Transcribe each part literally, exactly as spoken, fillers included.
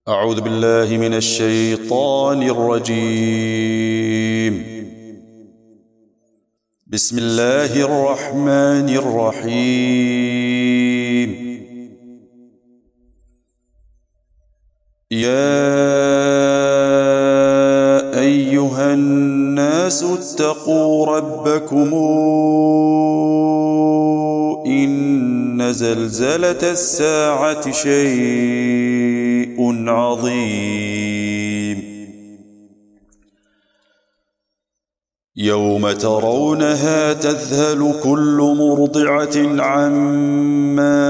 أعوذ بالله من الشيطان الرجيم. بسم الله الرحمن الرحيم. يا أيها الناس اتقوا ربكم إن زلزلة الساعة شيء عظيم. يوم ترونها تذهل كل مرضعة عما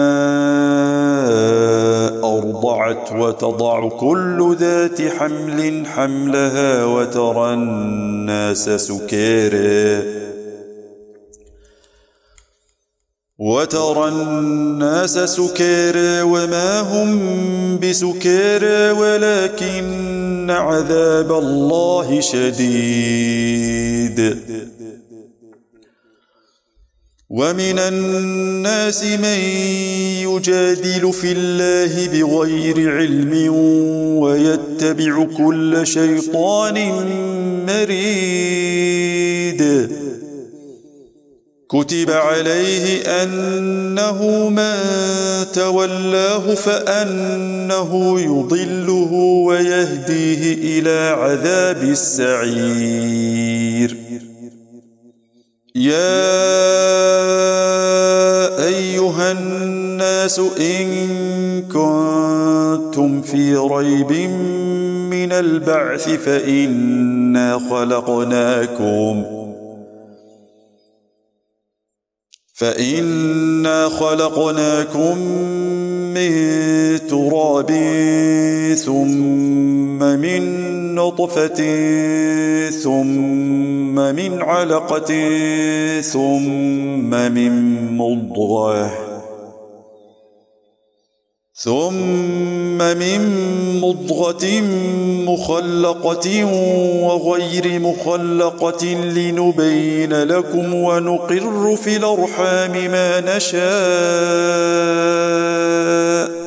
أرضعت وتضع كل ذات حمل حملها وترى الناس سكارى وترى الناس سكارى وما هم بسكارى ولكن عذاب الله شديد. ومن الناس من يجادل في الله بغير علم ويتبع كل شيطان مريد. كتب عليه أنه من تولاه فأنه يضله ويهديه إلى عذاب السعير. يا أيها الناس إن كنتم في ريب من البعث فإنا خلقناكم فإنا خلقناكم من تراب ثم من نطفة ثم من علقة ثم من مضغة ثم من مضغة مخلقة وغير مخلقة لنبين لكم ونقر في الأرحام ما نشاء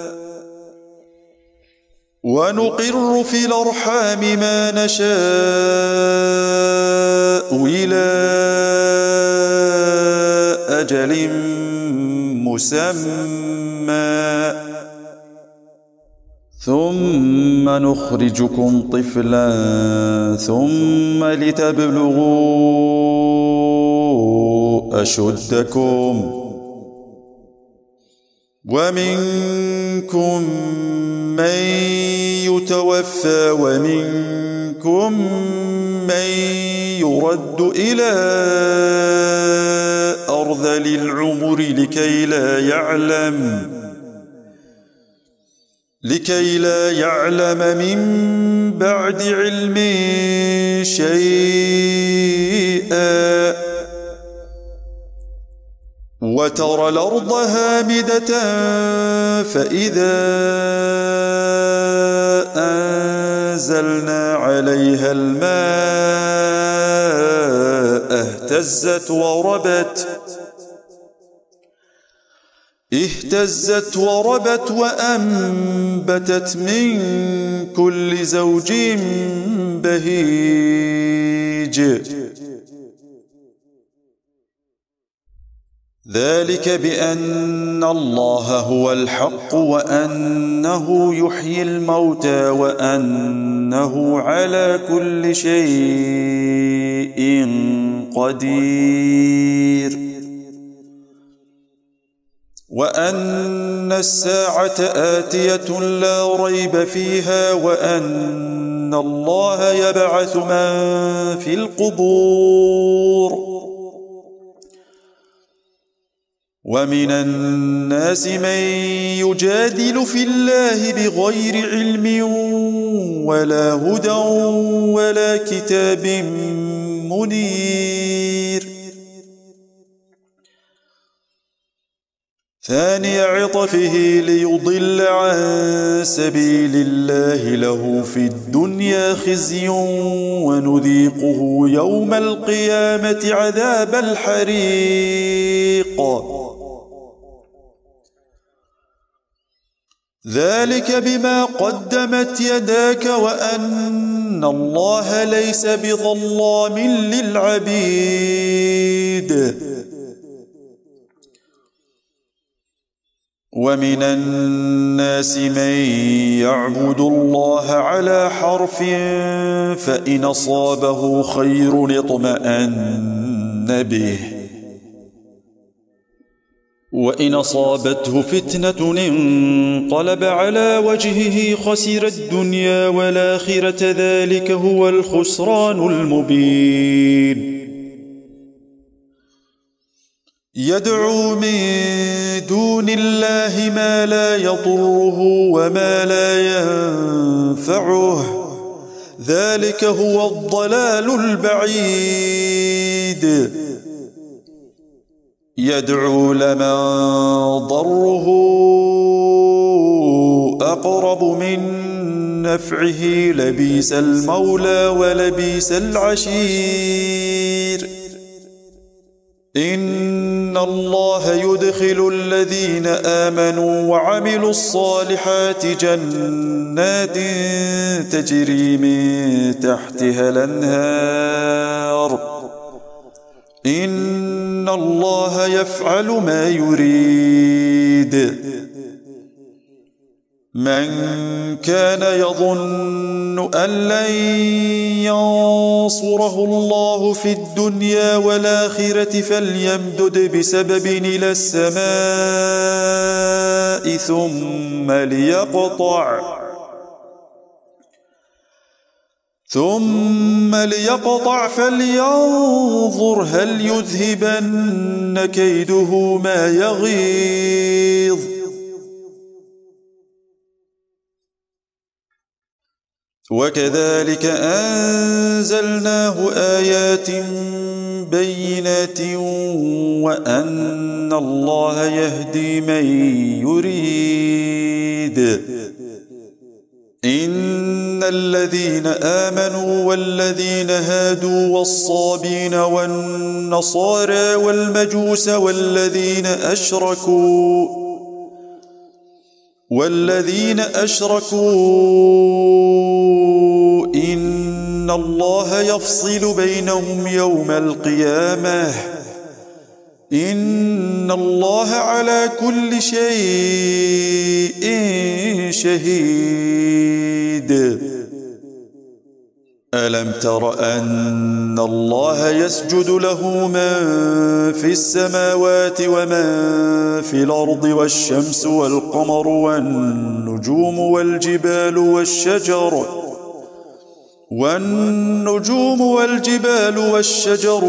ونقر في الأرحام ما نشاء إلى أجل مسمى ثم نخرجكم طفلا ثم لتبلغوا أشدكم ومنكم من يتوفى ومنكم من يرد إلى أرذل العمر لكي لا يعلم لكي لا يعلم من بعد علم شيئا. وترى الأرض هامدة فإذا أنزلنا عليها الماء اهتزت وربت اهتزت وربت وأنبتت من كل زوج بهيج. ذلك بأن الله هو الحق وأنه يحيي الموتى وأنه على كل شيء قدير وأن الساعة آتية لا ريب فيها وأن الله يبعث من في القبور. ومن الناس من يجادل في الله بغير علم ولا هدى ولا كتاب منير. ثاني عطفه ليضل عن سبيل الله له في الدنيا خزي ونذيقه يوم القيامة عذاب الحريق. ذلك بما قدمت يداك وأن الله ليس بظلام للعبيد. ومن الناس من يعبد الله على حرف فإن أصابه خير اطمأن به وإن أصابته فتنة انقلب على وجهه خسر الدنيا والآخرة ذلك هو الخسران المبين. يدعو من دون الله ما لا يضره وما لا ينفعه ذلك هو الضلال البعيد. يدعو لمن ضره أقرب من نفعه لبئس المولى ولبئس العشير. إن الله يدخل الذين آمنوا وعملوا الصالحات جنات تجري من تحتها الأنهار إن الله يفعل ما يريد. من كان يظن أن لن ينصره الله في الدنيا والآخرة فليمدد بسبب إلى السماء ثم ليقطع ثم ليقطع فلينظر هل يذهبن كيده ما يغيظ. وكذلك أنزلناه آيات بينات وأن الله يهدي من يريد. إن الذين آمنوا والذين هادوا والصابين والنصارى والمجوس والذين أشركوا والذين أشركوا إن الله يفصل بينهم يوم القيامة إن الله على كل شيء شهيد. ألم تر أن الله يسجد له من في السماوات ومن في الأرض والشمس والقمر والنجوم والجبال والشجر والنجوم والجبال والشجر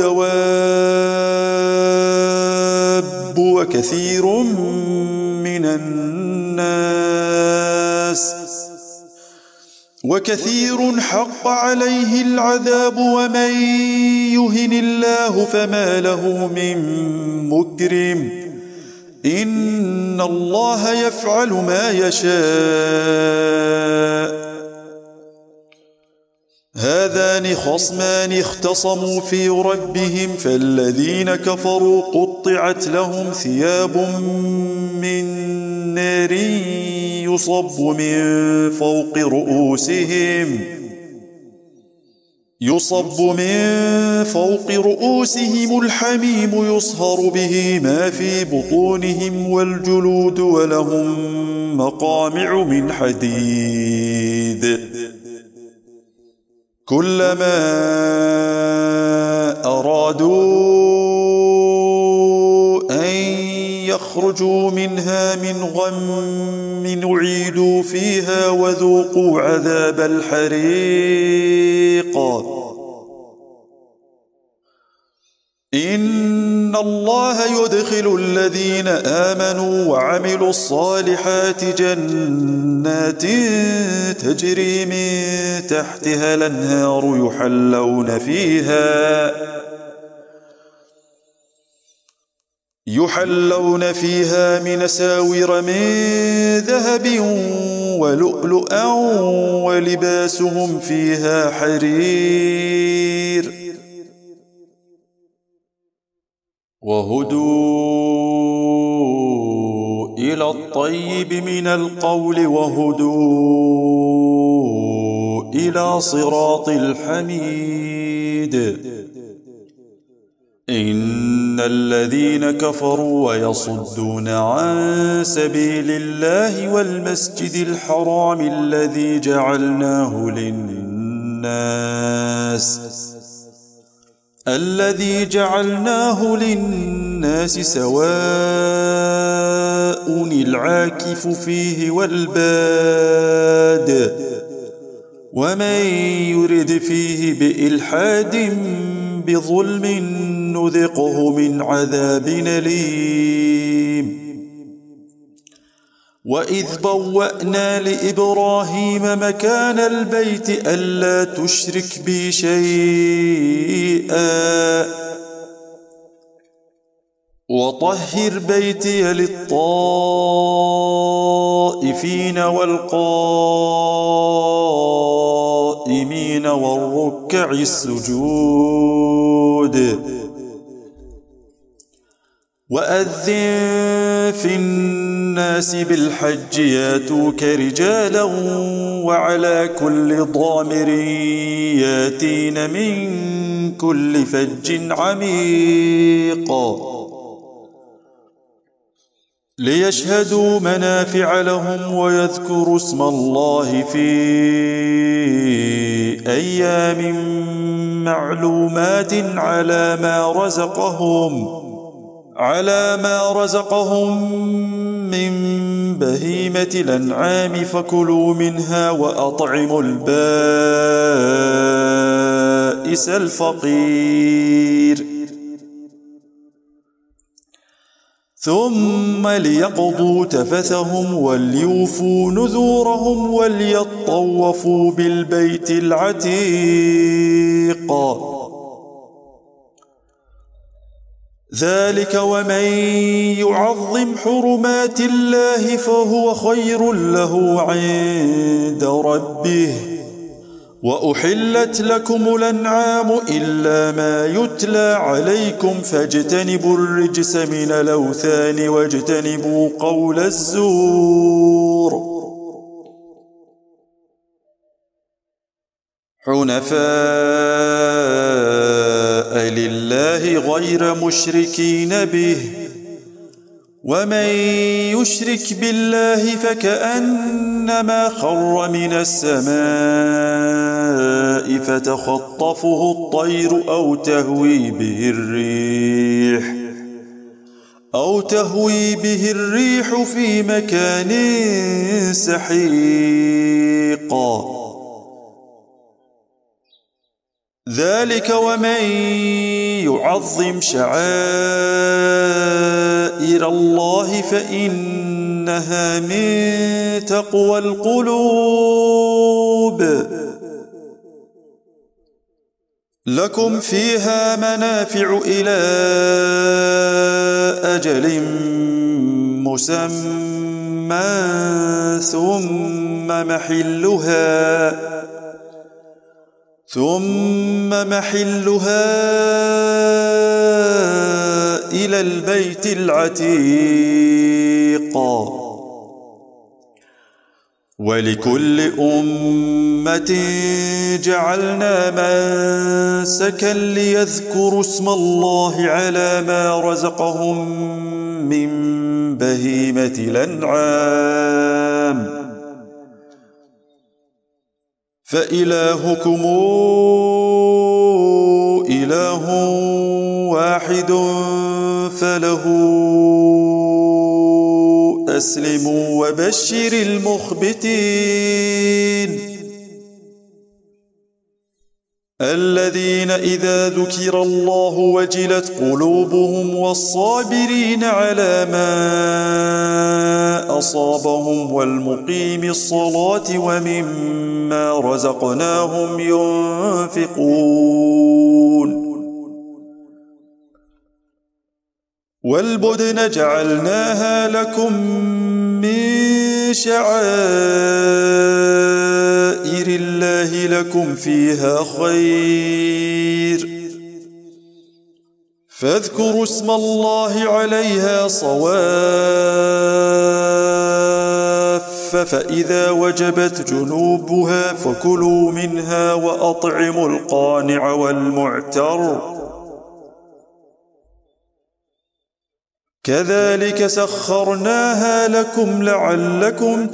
والدواب وكثير من الناس وكثير حق عليه العذاب ومن يهن الله فما له من مكرم إن الله يفعل ما يشاء. هذان خصمان اختصموا في ربهم فالذين كفروا قطعت لهم ثياب من نار يصب من فوق رؤوسهم يصب من فوق رؤوسهم الحميم يصهر به ما في بطونهم والجلود ولهم مقامع من حديد. كلما أرادوا أن يخرجوا منها من غم أعيدوا فيها وذوقوا عذاب الحريق. إن الله يدخل الذين آمنوا وعملوا الصالحات جنات تجري من تحتها الأنهار يحلون فيها يحلون فيها من أساور من ذهب ولؤلؤا ولباسهم فيها حرير وهدوا إلى إلى الطيب من القول وهدوا إلى صراط الحميد. إن الذين كفروا ويصدون عن سبيل الله والمسجد الحرام الذي جعلناه للناس الذي جعلناه للناس سواء العاكف فيه والباد ومن يرد فيه بإلحاد بظلم نذقه من عذاب أليم. وإذ بوأنا لإبراهيم مكان البيت ألا تشرك بي شيئا وطهر بيتي للطائفين والقائمين والركع السجود. وأذن في الناس بالحج ياتوك رجالا وعلى كل ضامر ياتين من كل فج عميق ليشهدوا منافع لهم ويذكروا اسم الله في أيام معلومات على ما رزقهم على ما رزقهم من بهيمة الأنعام فكلوا منها وأطعموا البائس الفقير ثم ليقضوا تفثهم وليوفوا نذورهم وليطوفوا بالبيت العتيق. ذلك ومن يعظم حرمات الله فهو خير له عند ربه. وأحلت لكم الأنعام إلا ما يتلى عليكم فاجتنبوا الرجس من الأوثان واجتنبوا قول الزور. حنفاء لله غير مشركين به ومن يشرك بالله فكأنما خر من السماء فتخطفه الطير أو تهوي به الريح أو تهوي به الريح في مكان سحيق. ذلك ومن يعظم شعائر الله فإنها من تقوى القلوب. لكم فيها منافع إلى أجل مسمى ثم محلها ثم محلها إلى البيت العتيق. ولكل أمة جعلنا منسكا ليذكروا اسم الله على ما رزقهم من بهيمة الأنعام فإلهكم إله واحد فله أسلموا وبشر المخبتين الذين إذا ذكر الله وجلت قلوبهم والصابرين على ما أصابهم والمقيم الصلاة ومما رزقناهم ينفقون. والبدن جعلناها لكم من شعائر الله لكم فيها خير فاذكروا اسم الله عليها صواف فإذا وجبت جنوبها فكلوا منها وأطعموا القانع والمعتر كذلك سخرناها لكم لعلكم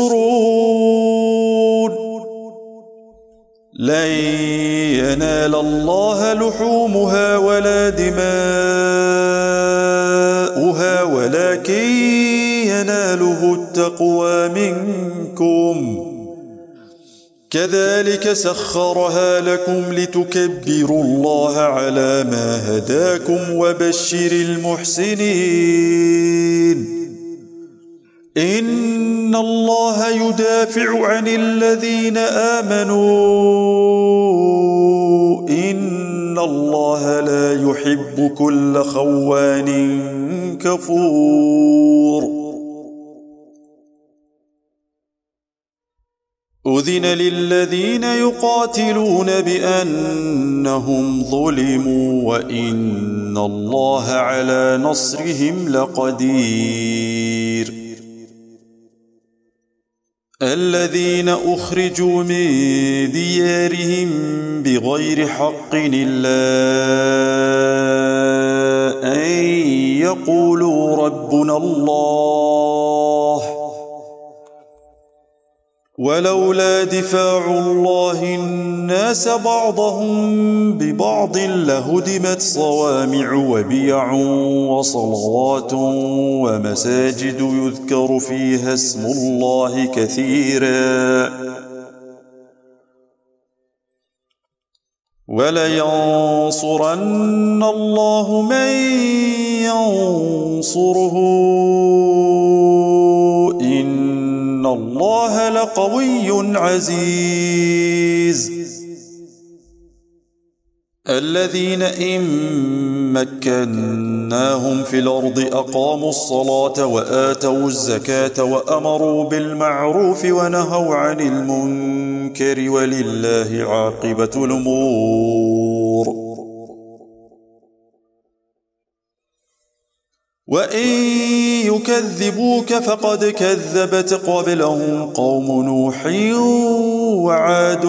تشكرون لن ينال الله لحومها ولا دماؤها ولكن يناله التقوى منكم كذلك سخرها لكم لتكبروا الله على ما هداكم وبشر المحسنين إن الله يدافع عن الذين آمنوا إن الله لا يحب كل خوان كفور أذن للذين يقاتلون بأنهم ظلموا وإن الله على نصرهم لقدير الذين أخرجوا من ديارهم بغير حق إلا أن يقولوا ربنا الله ولولا دفاع الله الناس بعضهم ببعض لهدمت صوامع وبيع وصلوات ومساجد يذكر فيها اسم الله كثيرا ولينصرن الله من ينصره إن الله لقوي عزيز الذين إن مكناهم في الأرض أقاموا الصلاة وآتوا الزكاة وأمروا بالمعروف ونهوا عن المنكر ولله عاقبة الأمور وإن يكذبوك فقد كذبت قبلهم قوم نوح وعاد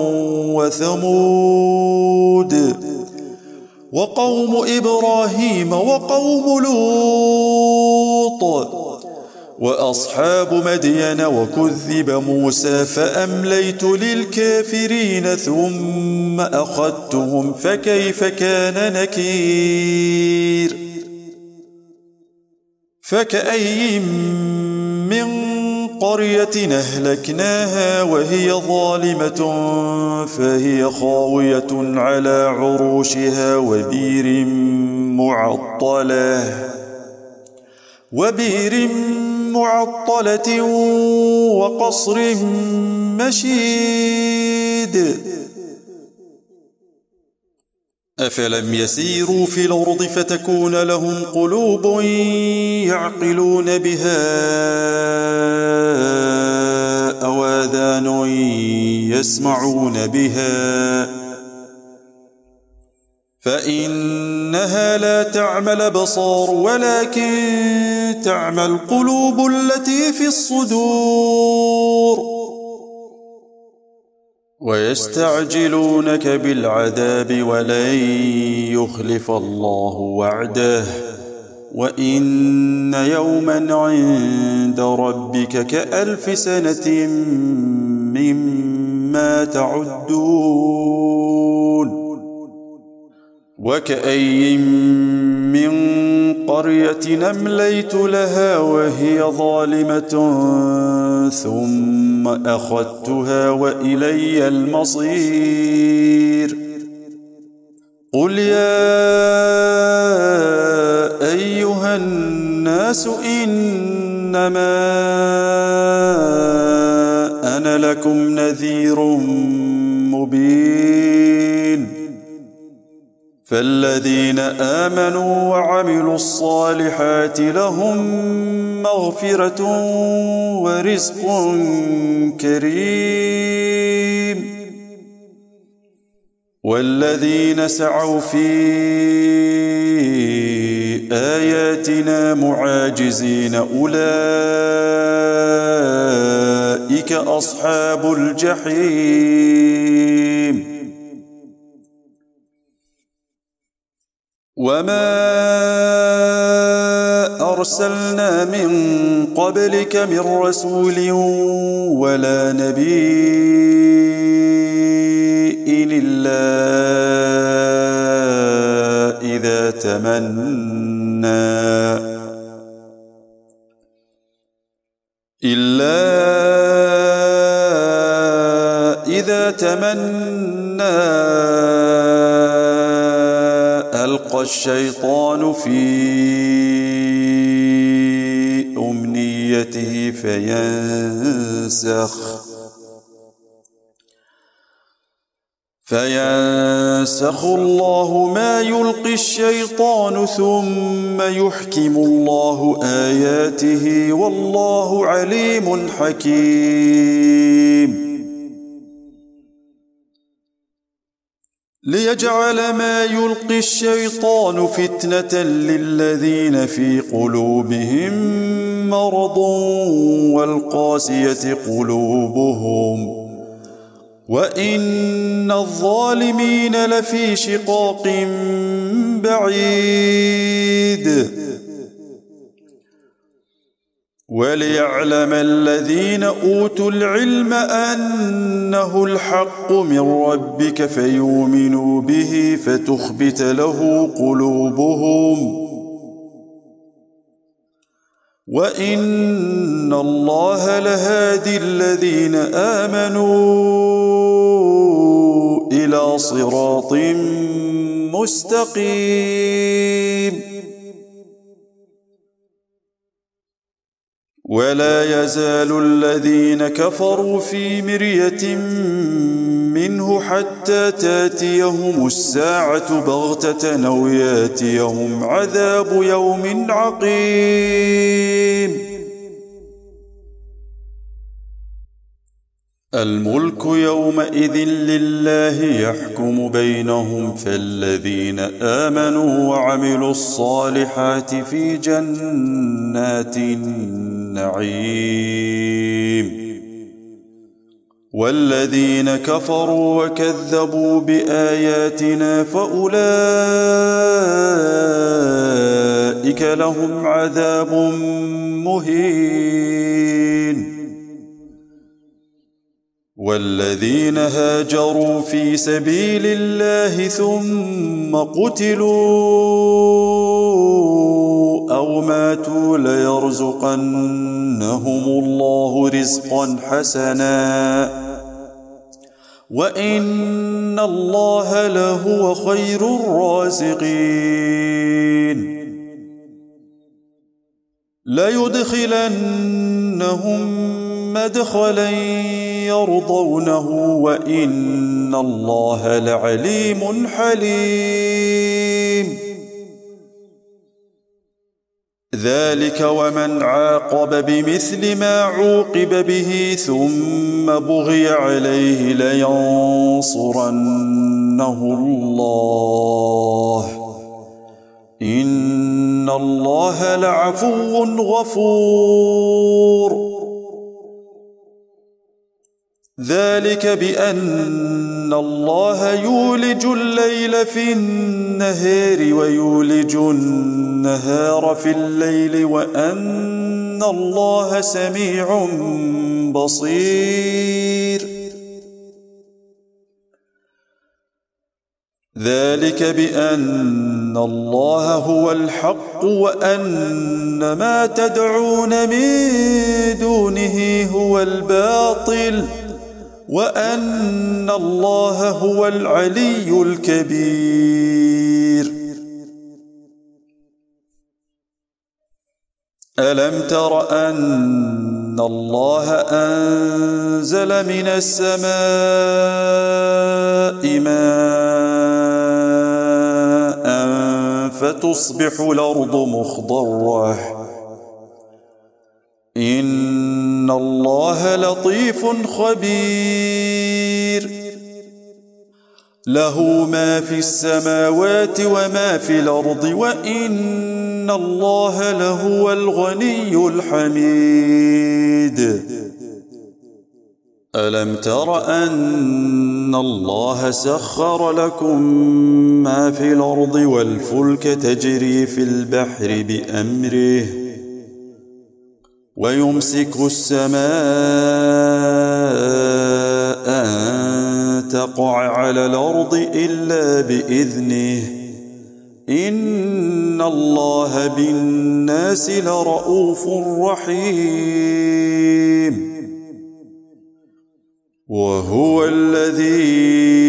وثمود وقوم إبراهيم وقوم لوط وأصحاب مدين وكذب موسى فأمليت للكافرين ثم أخذتهم فكيف كان نكير فكأي من قرية أهلكناها وهي ظالمة فهي خاوية على عروشها وبير معطلة وبير معطلة وقصر مشيد أفلم يسيروا في الأرض فتكون لهم قلوب يعقلون بها أو آذان يسمعون بها فإنها لا تعمى الأبصار ولكن تعمى القلوب التي في الصدور ويستعجلونك بالعذاب ولن يخلف الله وعده وإن يوما عند ربك كألف سنة مما تعدون وكأي من قرية أمليت لها وهي ظالمة ثم أخذتها وإلي المصير قل يا أيها الناس إنما أنا لكم نذير مبين فالذين آمنوا وعملوا الصالحات لهم مغفرة ورزق كريم والذين سعوا في آياتنا معاجزين أولئك أصحاب الجحيم. وما أرسلنا من قبلك من رسول ولا نبي إلا إذا تمنى إلا إذا تمنى ألقى الشيطان في أمنيته فينسخ فينسخ الله ما يلقي الشيطان ثم يحكم الله آياته والله عليم حكيم. ليجعل ما يلقي الشيطان فتنة للذين في قلوبهم مرض والقاسية قلوبهم وإن الظالمين لفي شقاق بعيد. وليعلم الذين أوتوا العلم أنه الحق من ربك فيؤمنوا به فتخبت له قلوبهم وإن الله لهادي الذين آمنوا إلى صراط مستقيم. ولا يزال الذين كفروا في مرية منه حتى تاتيهم الساعة بغتة أو ياتيهم عذاب يوم عقيم. الملك يومئذ لله يحكم بينهم فالذين آمنوا وعملوا الصالحات في جنات النعيم والذين كفروا وكذبوا بآياتنا فأولئك لهم عذاب مهين. والذين هاجروا في سبيل الله ثم قتلوا أو ماتوا ليرزقنهم الله رزقا حسنا وإن الله لهو خير الرازقين. ليدخلنهم مدخلا يرضونه وإن الله لعليم حليم. ذلك ومن عاقب بمثل ما عوقب به ثم بغي عليه لينصرنه الله إن الله لعفو غفور. ذلك بأن الله يولج الليل في النهار ويولج النهار في الليل وأن الله سميع بصير. ذلك بأن الله هو الحق وأن ما تدعون من دونه هو الباطل وأن الله هو العلي الكبير. ألم تر أن الله أنزل من السماء ماء فتصبح الأرض مخضرة إن الله لطيف خبير. له ما في السماوات وما في الأرض وإن الله لهو الغني الحميد. ألم تر أن الله سخر لكم ما في الأرض والفلك تجري في البحر بأمره ويمسك السماء أن تقع على الأرض إلا بإذنه إن الله بالناس لرءوف رحيم. وهو الذي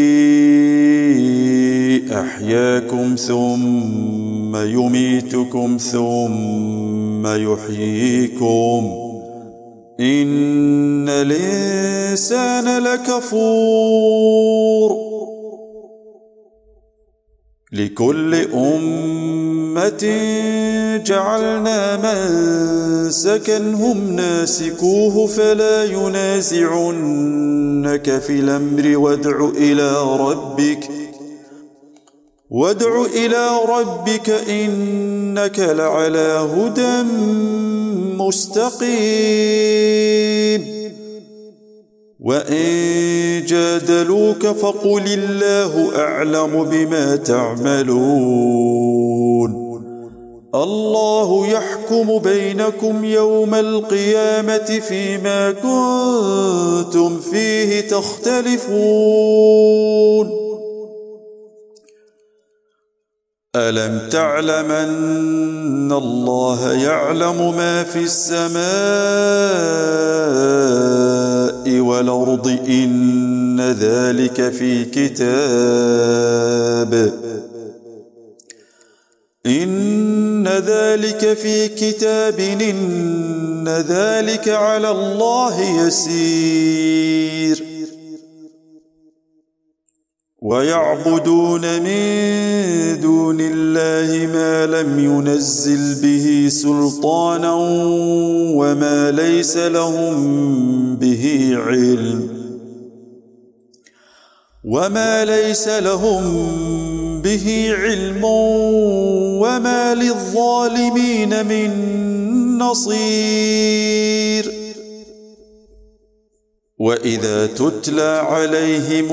أحياكم ثم يميتكم ثم يحييكم إن الإنسان لكفور. لكل أمة جعلنا منسكا هم ناسكوه فلا ينازعنك في الأمر وادع إلى ربك وادع إلى ربك إنك لعلى هدى مستقيم. وإن جادلوك فقل الله أعلم بما تعملون الله يحكم بينكم يوم القيامة فيما كنتم فيه تختلفون. ألم تعلم أن الله يعلم ما في السماء والأرض إن ذلك في كتاب إن ذلك في كتاب إن ذلك على الله يسير. ويعبدون من دون الله ما لم ينزل به سلطانا وما ليس لهم به علم وما ليس لهم به علم وما للظالمين من نصير. وإذا تتلى عليهم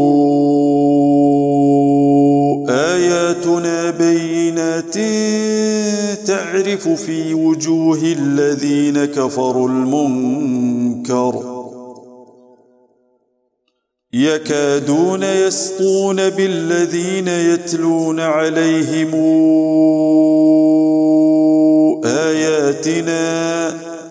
آياتنا بينات تعرف في وجوه الذين كفروا المنكر يكادون يسطون بالذين يتلون عليهم آياتنا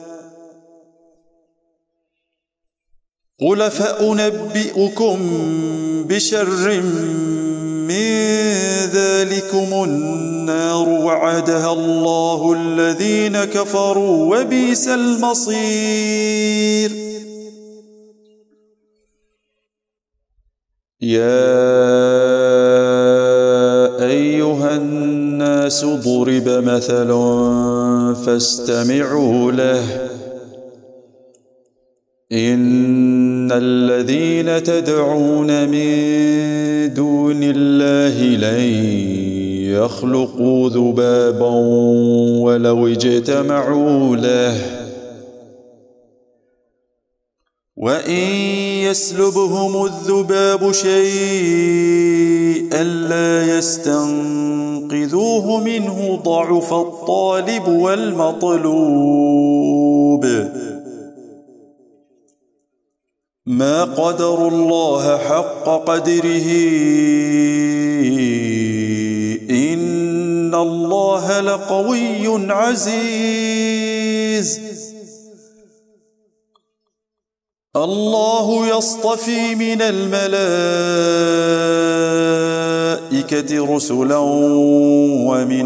قل فأنبئكم بشر من ذلكم النار وعدها الله الذين كفروا وبئس المصير. يا أيها الناس ضرب مثل فاستمعوا له إن الذين تدعون من دون الله لن يخلقوا ذبابا ولو اجتمعوا له وإن يسلبهم الذباب شيئا لا يستنقذوه منه ضعف الطالب والمطلوب. ما قدروا الله حق قدره إن الله لقوي عزيز. الله يصطفي من الملائكة رسلا ومن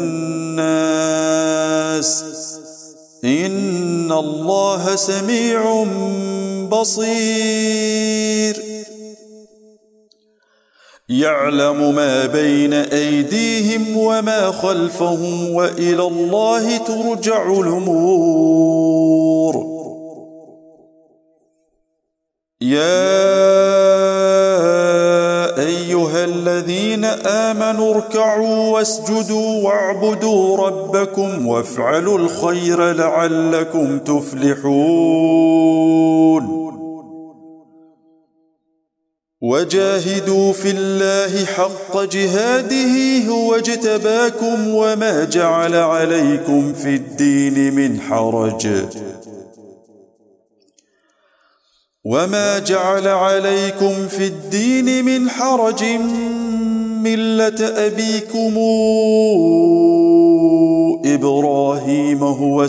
الناس إن الله سميع بصير. يعلم ما بين أيديهم وما خلفهم وإلى الله ترجع الأمور. يا أيها آمنوا اركعوا واسجدوا واعبدوا ربكم وافعلوا الخير لعلكم تفلحون وجاهدوا في الله حق جهاده هو اجتباكم وما جعل عليكم في الدين من حرج وما جعل عليكم في الدين من حرج ملة أبيكم إبراهيم هو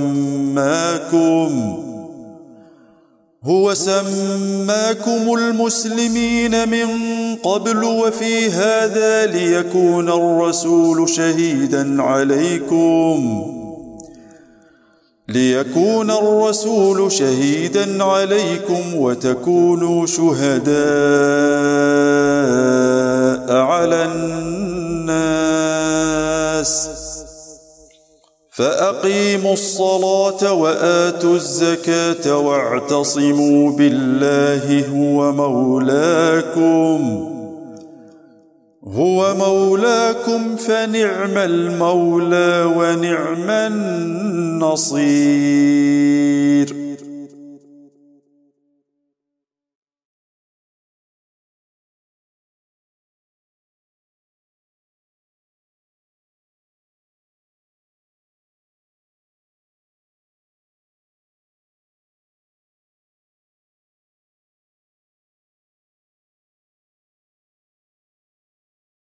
سماكم هو سماكم المسلمين من قبل وفي هذا ليكون الرسول شهيدا عليكم ليكون الرسول شهيدا عليكم وتكونوا شهداء على الناس فأقيموا الصلاة وآتوا الزكاة واعتصموا بالله هو مولاكم هو مولاكم فنعم المولى ونعم النصير.